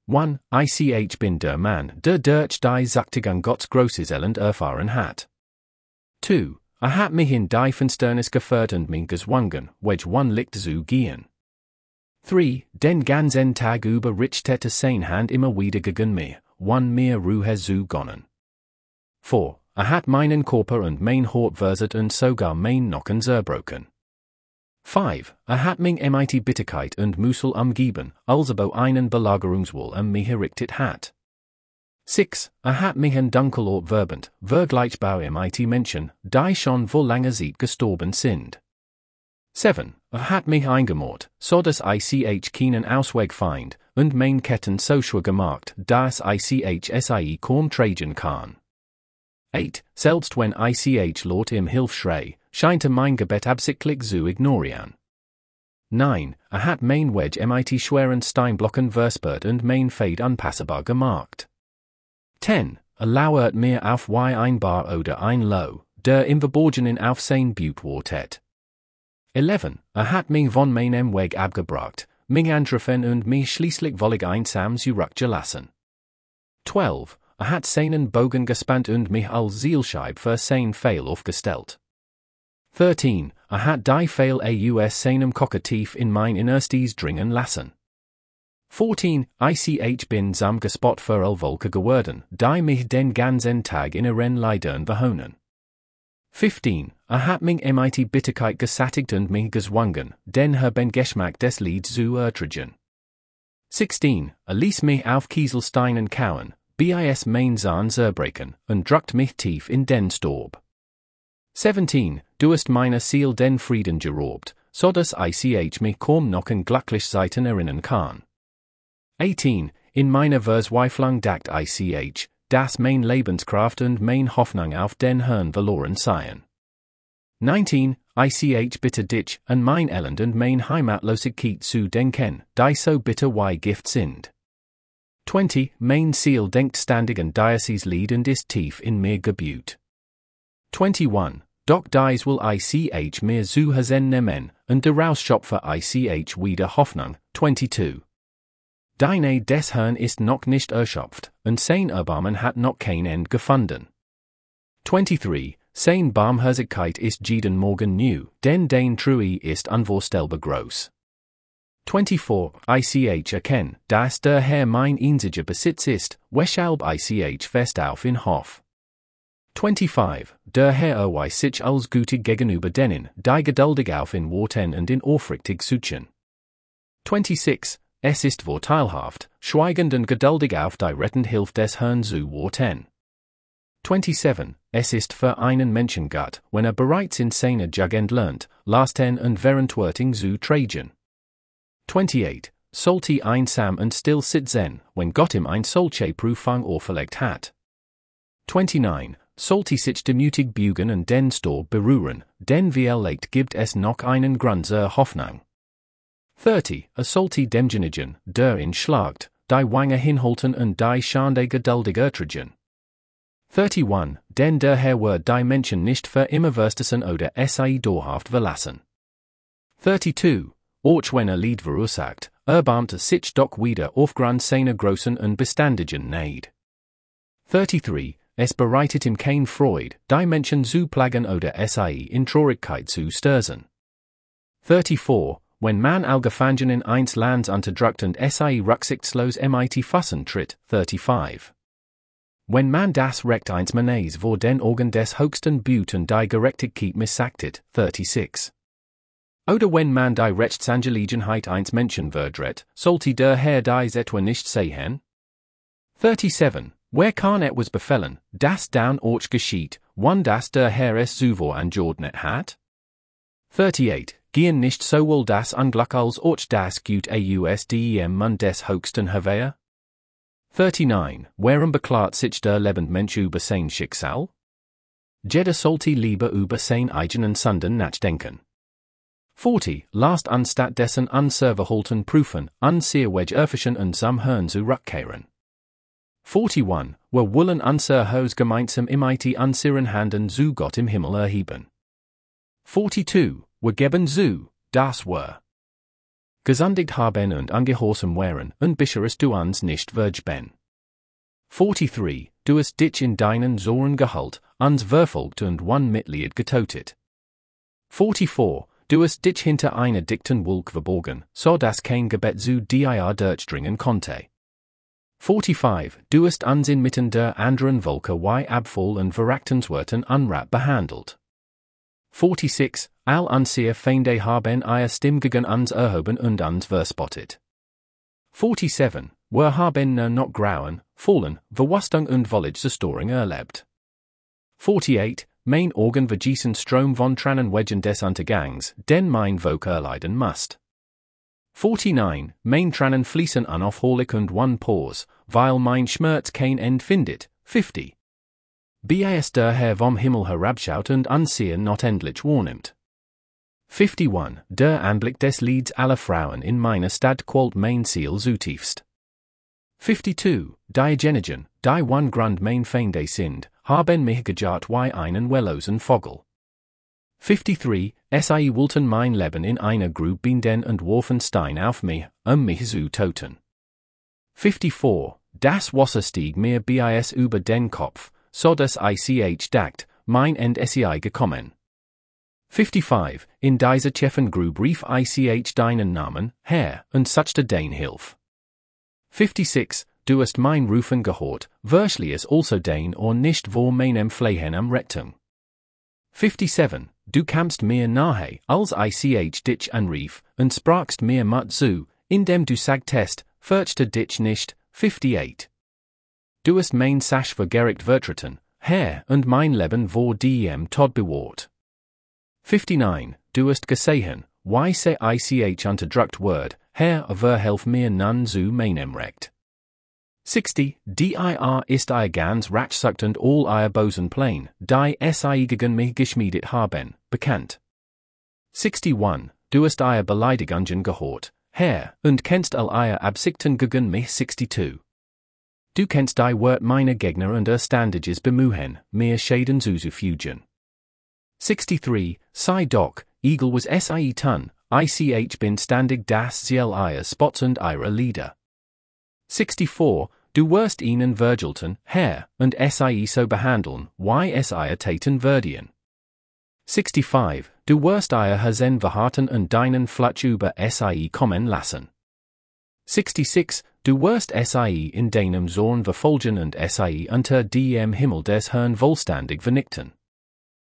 1. Ich bin der Mann, der durch die Zachtigung Gottes Grosses Elend erfahren hat. 2. Hat mich in die Finsternis geführt und mich gezwungen, wedge one Licht zu gehen. 3. Den ganzen Tag über richtete sein Hand immer wieder gegen mich, one mir Ruhe zu gönnen. 4. Hat meinen Körper und mein Hort verset und sogar mein Nocken zerbrochen. 5. Hat mich mit Bitterkeit und Musel umgeben, als ob einen Belagerungswall mich errichtet hat. 6. Hat mich ein Dunkelort verbend, vergleichbar mit Menschen, die schon vor langer Zeit gestorben sind. 7. Hat mich eingemauert, so dass ich keinen Ausweg find, und mein Ketten so schwer gemacht, dass ich kaum tragen kann. 8. Selbst wenn ich Lord im Hilfschrei, scheint mein Gebet absichtlich zu ignorieren. 9. Hat mein Wedge mit schweren Steinblocken verspert und mein Fade unpassbar gemacht. 10. Lauert mir auf wie ein Bar oder ein Low, der im Verborgenen auf sein Butte wartet. 11. Hat mich von meinem Weg abgebracht, mich angegriffen und mich schließlich völlig einsam zurückgelassen. 12. Hat seinen Bogen gespannt und mich als Zielscheibe für sein Pfeil aufgestellt. 13. Hat die Pfeil aus seinem Kocher tief in mein Innerstes dringen lassen. 14. Ich bin zum Gespott für all Wolke geworden, die mich den ganzen Tag in ihren Leidern behohnen. 15. Hat mich mit Bitterkeit gesättigt und mich gezwungen, den Geschmack des Lieds zu ertragen. 16. Ließ mich auf Kieselsteinen kauen, bis mein Zahn zerbrechen, und drückt mich tief in den Staub. 17. Du hast meine Seele den Frieden geraubt, so dass ich mich kaum noch an glücklich Seiten erinnern kann. 18. In meiner Verzweiflung dacht ich, dass mein Lebenskraft und mein Hoffnung auf den Herrn verloren seien. 19. Ich bitte dich, an mein Elend und mein Heimatlosigkeit zu denken, die so bitter wie Gift sind. 20. Mein Ziel denkt ständig an dieses Lied und ist tief in mir gebuht. 21. Doch dies will ich mir zu Hazen nehmen, und daraus schöpfe ich wieder Hoffnung. 22. Deine des Herrn ist noch nicht erschöpft, und sein Erbarmen hat noch kein End gefunden. 23. Sein Barmherzigkeit ist jeden Morgen new, denn dein Trui ist unvorstellbar groß. 24. Ich erkenn, dass der Herr mein einziger Besitz ist, weshalb ich fest auf ihn hoff. 25. Der Herr erweist sich als gütig gegenüber denen, die geduldig auf ihn warten und ihn aufrichtig suchen. 26. Es ist vorteilhaft, schweigend und geduldig auf die rettende Hilfe des Herrn zu warten. 27. Es ist für einen Menschen gut, wenn bereits in seiner Jugend lernt, lasten und verantwortung zu tragen. 28. Sollte einsam und still sitzen, wenn Gott ihm ein solche Prüfung auferlegt hat. 29. Sollte sich demütig bügen und den Staub berühren, denn wie erlegt gibt es noch einen Grund zur Hoffnung. 30. Sollte demjenigen, der ihn schlagt, die Wange hinhalten und die Schande geduldig ertragen. 31. Denn der Herr wird die Menschen nicht für immer verstessen oder sie dauerhaft verlassen. 32. Auch wenn Lied verursacht, erbarmt sich doch wieder aufgrund seiner großen und beständigen Neid. 33. Es bereitet ihm kein Freude, die Menschen zu plagen oder sie in Traurigkeit zu stürzen. 34. Wenn man allgefangen eins Lands unterdrückt und sie rücksichtslos mit fassen tritt. 35. Wenn man das Recht eins Mannes vor den Augen des höchsten Büt und die Gerechtigkeit missachtet. 36. Oder wenn man die Rechtsangelegenheit eins Menschen verdreht, sollte der Herr dies etwa nicht sehen? 37. Wer kann etwas befehlen, das dann auch geschieht, wann das der Herr es zuvor angeordnet hat? 38. Gehen nicht sowohl das Unglück als auch das Gut ausdem man des höchsten Herwehr? 39. Warum beklagt sich der Lebendmensch über sein Schicksal? Jeder sollte lieber über sein eigenen Sünden nachdenken. 40. Lasst anstatt dessen unserverhalten prüfen, unserweg erfischen und zum Herrn zurückkehren. 41. Wir wollen unser Haus gemeinsam mit unseren Händen zu Gott im Himmel erheben. 42. Wir geben zu, das wir Gesundigt haben und ungehorsam wären und bischerest du uns nicht verge ben. 43. Du hast dich in deinen Zoren gehult, uns verfolgt und one Mitglied getotet. 44. Du hast dich hinter einer dichten Wolk verborgen, so dass kein Gebet zu dir durchdringen konnte. 45. Du hast uns inmitten der anderen Wolke wie Abfall und Verachtenswerten Unrat behandelt. 46. All unsere Feinde haben ihr Stimm gegen uns erhoben und uns verspottet. 47. Wir haben not grauen, fallen, Verwustung und Vollage Zerstöring erlebt. 48. Mein Organ vergießen Strom von Tranen Wegen des Untergangs, den mein Volk erleiden must. 49. Mein Tranen fließen unaufhörlich und one pause, weil mein Schmerz kein End findet. 50. Bis der Herr vom Himmel herabschaut und Ansehen not endlich wahrnimmt. 51. Der Anblick des Lieds aller Frauen in meiner Stadt quält mein Ziel zutiefst. 52. Diejenigen, die one Grund mein Feinde sind, haben mich gejagt wie einen wellosen Vogel. 53. Sie wollten mein Leben in einer Grube binden und warfen Stein auf mich zu toten. 54. Das Wasser stieg mir bis über den Kopf, so dass ich dacht, mein End sei gekommen. 55. In dieser tiefen Grube rief ich deinen Namen, Herr, und suchte dein Hilf. 56. Du hast mein Rufen gehört, wirklich es also dein or nicht vor meinem Flehen am Rettung. 57. Du kamst mir nahe, als ich dich anrief, und sprachst mir Mut zu, indem du sagtest, fürchte dich nicht. 58. Du hast mein Sasch vergericht vertreten, Herr, und mein Leben vor diem Tod bewahrt. 59. Du hast gesehen, wie se ich unterdrückt word, Herr, verhelf mir nun zu meinem Recht. 60. Dir ist ihr ganz Ratschsucht und all ihr Bosen Plain, die sie gegen mich geschmiedet haben, bekannt. 61. Du hast ihr Beleidigungen gehört, Herr, und kennst all ihr Absichten gegen mich. 62. Du kennst die Wort meiner Gegner und Standages bemühen, mir Schäden zuzufügen. 63. Sei doch, Eagle was sie tun, ich bin standig das Ziel ihr Spots und ihre Lieder. 64. Du wirst ihnen vergelten, Herr, und sie so behandeln, wie es ihr taten würden. 65. Du wirst ihr Hasen verharten und deinen Flutsch über sie kommen lassen. 66. Du wirst sie in deinem Zorn verfolgen und sie unter dem Himmel des Herrn wohlstandig vernichten.